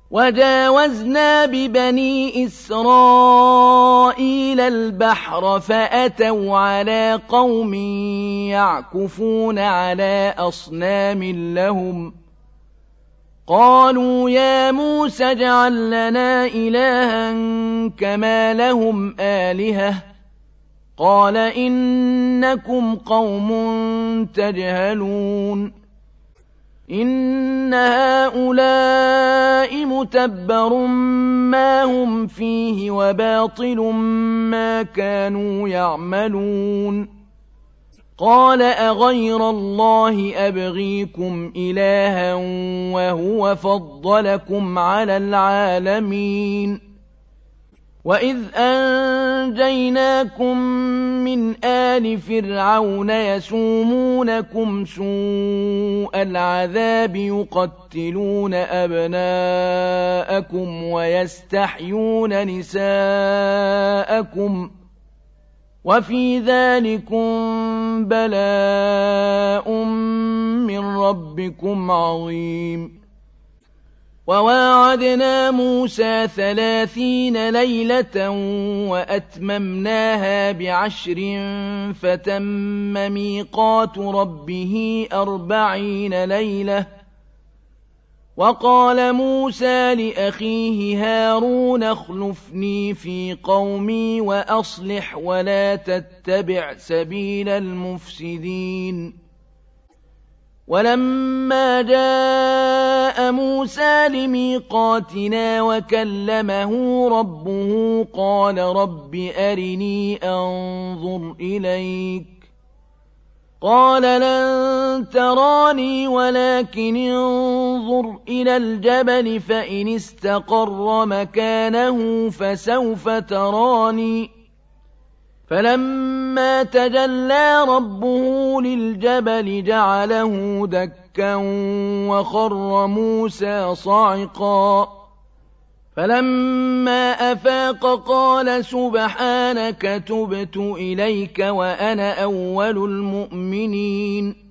وجاوزنا ببني إسرائيل البحر فأتوا على قوم يعكفون على أصنام لهم قالوا يا موسى اجعل لنا إلها كما لهم آلهة قال إنكم قوم تجهلون إن هؤلاء متبر ما هم فيه وباطل ما كانوا يعملون قال أغير الله أبغيكم إلها وهو فضلكم على العالمين وإذ أنجيناكم من آل فرعون يسومونكم سوء العذاب يقتلون أبناءكم ويستحيون نساءكم وفي ذلكم بلاء من ربكم عظيم وواعدنا موسى 30 ليلة وأتممناها ب10 فتم ميقات ربه 40 ليلة وقال موسى لأخيه هارون اخلفني في قومي وأصلح ولا تتبع سبيل المفسدين ولما جاء موسى لميقاتنا وكلمه ربه قال رب أرني أنظر إليك قال لن تراني ولكن انظر إلى الجبل فإن استقر مكانه فسوف تراني فلما تجلى ربه للجبل جعله دكا وخر موسى صعقا فلما أفاق قال سبحانك تبت إليك وأنا أول المؤمنين